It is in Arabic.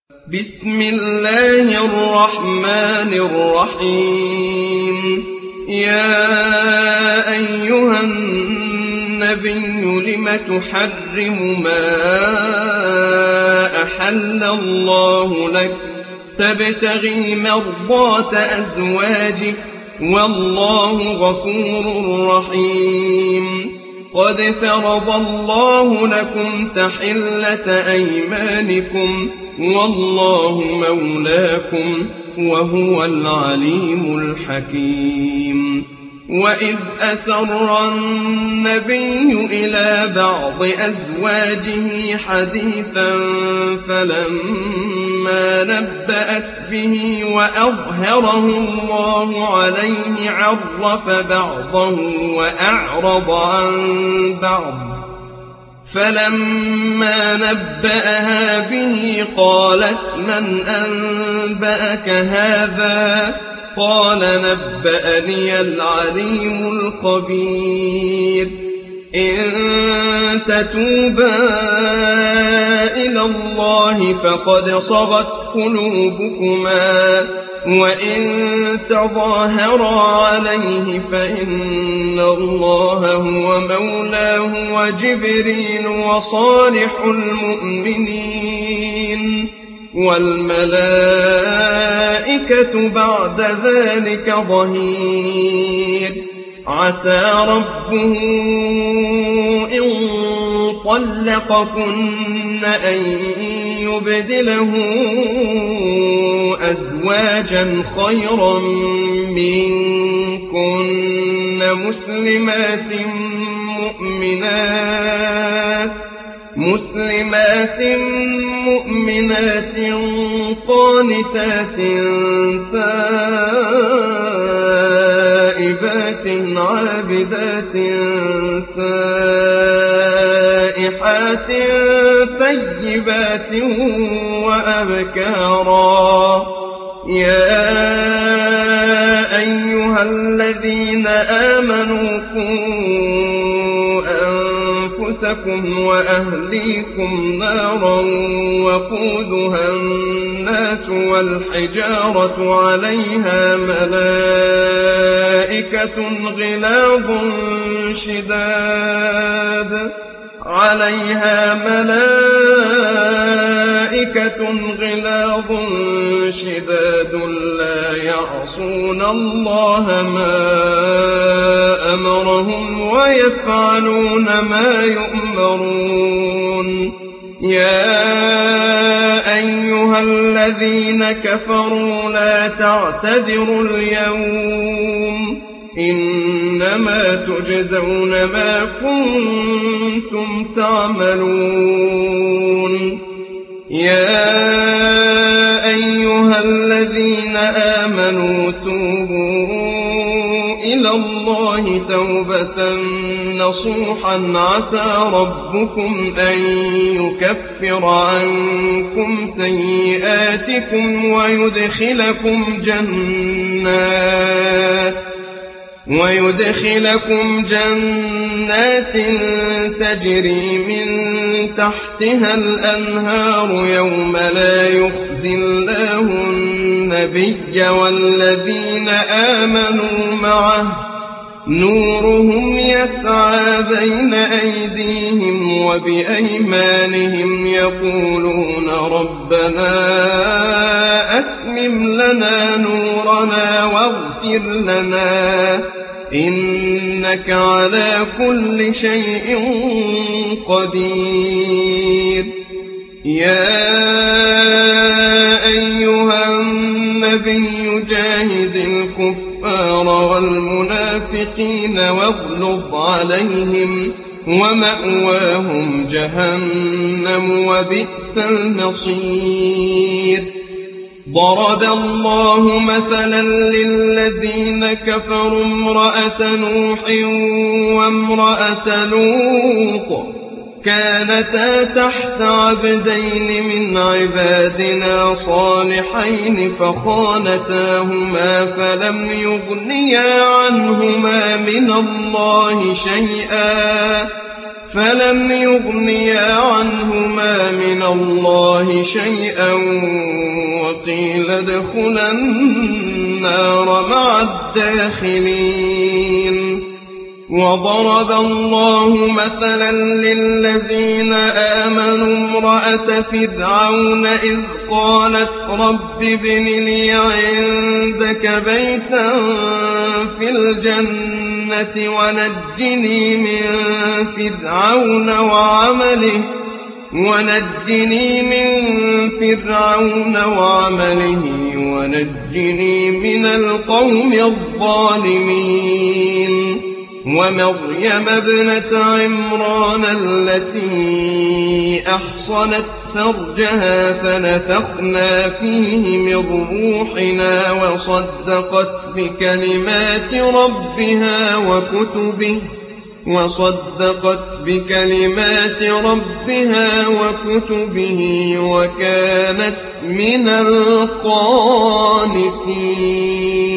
بسم الله الرحمن الرحيم. يا أيها النبي لم تحرم ما أحل الله لك تبتغي مرضات أزواجك والله غفور رحيم. قد فرض الله لكم تحلة أيمانكم والله مولاكم وهو العليم الحكيم. وإذ أسر النبي إلى بعض أزواجه حديثا فلما نبأت به وأظهره الله عليه عرف بعضه وأعرض عن بعض، فلما نبأها به قالت من أنبأك هذا؟ قال نبأني العليم الخبير. إن تتوبا إلى الله فقد صغت قلوبكما وإن تظاهرا عليه فإن الله هو مولاه وجبريل وصالح المؤمنين والملائكة بعد ذلك ظهير. عسى ربه إن طلقكن أن يبدله أزواجا خيرا منكن مسلمات مؤمنات قانتات تائبات عابدات سائحات طيبات وأبكارا. يا أيها الذين آمنوا قوا أنفسكم وأهليكم نارا وقودها الناس والحجارة عليها ملائكة غلاظ شداد لا يعصون الله ما أمرهم ويفعلون ما يؤمرون. يا أيها الذين كفروا لا تعتذروا اليوم إنما تجزون ما كنتم تعملون. يا أيها الذين آمنوا توبوا إلى الله توبة نصوحا عسى ربكم أن يكفر عنكم سيئاتكم ويدخلكم جنات تجري من تحتها الأنهار يوم لا يخزي الله النبي والذين آمنوا معه نورهم يسعى بين أيديهم وبأيمانهم يقولون ربنا أتمم لنا نورنا واغفر لنا إنك على كل شيء قدير. يا أيها النبي جاهد الكفار والمنافقين واغلظ عليهم ومأواهم جهنم وبئس المصير. ضرب الله مثلا للذين كفروا امرأة نوح وامرأة لوط كانتا تحت عبدين من عبادنا صالحين فخانتاهما فلم يغنيا عنهما من الله شيئا فلم يغنيا عنهما من الله شيئا وقيل ادخلا النار مع الداخلين. وضرب الله مثلا للذين آمنوا امرأة فرعون إذ قالت رب ابن لي عندك بيتا في الجنة ونجني من فرعون وعمله ونجني من القوم الظالمين. ومريم ابنة عمران التي أحصنت فرجها فنفخنا فيه من روحنا وصدقت بكلمات ربها وكتبه وكانت من القانتين.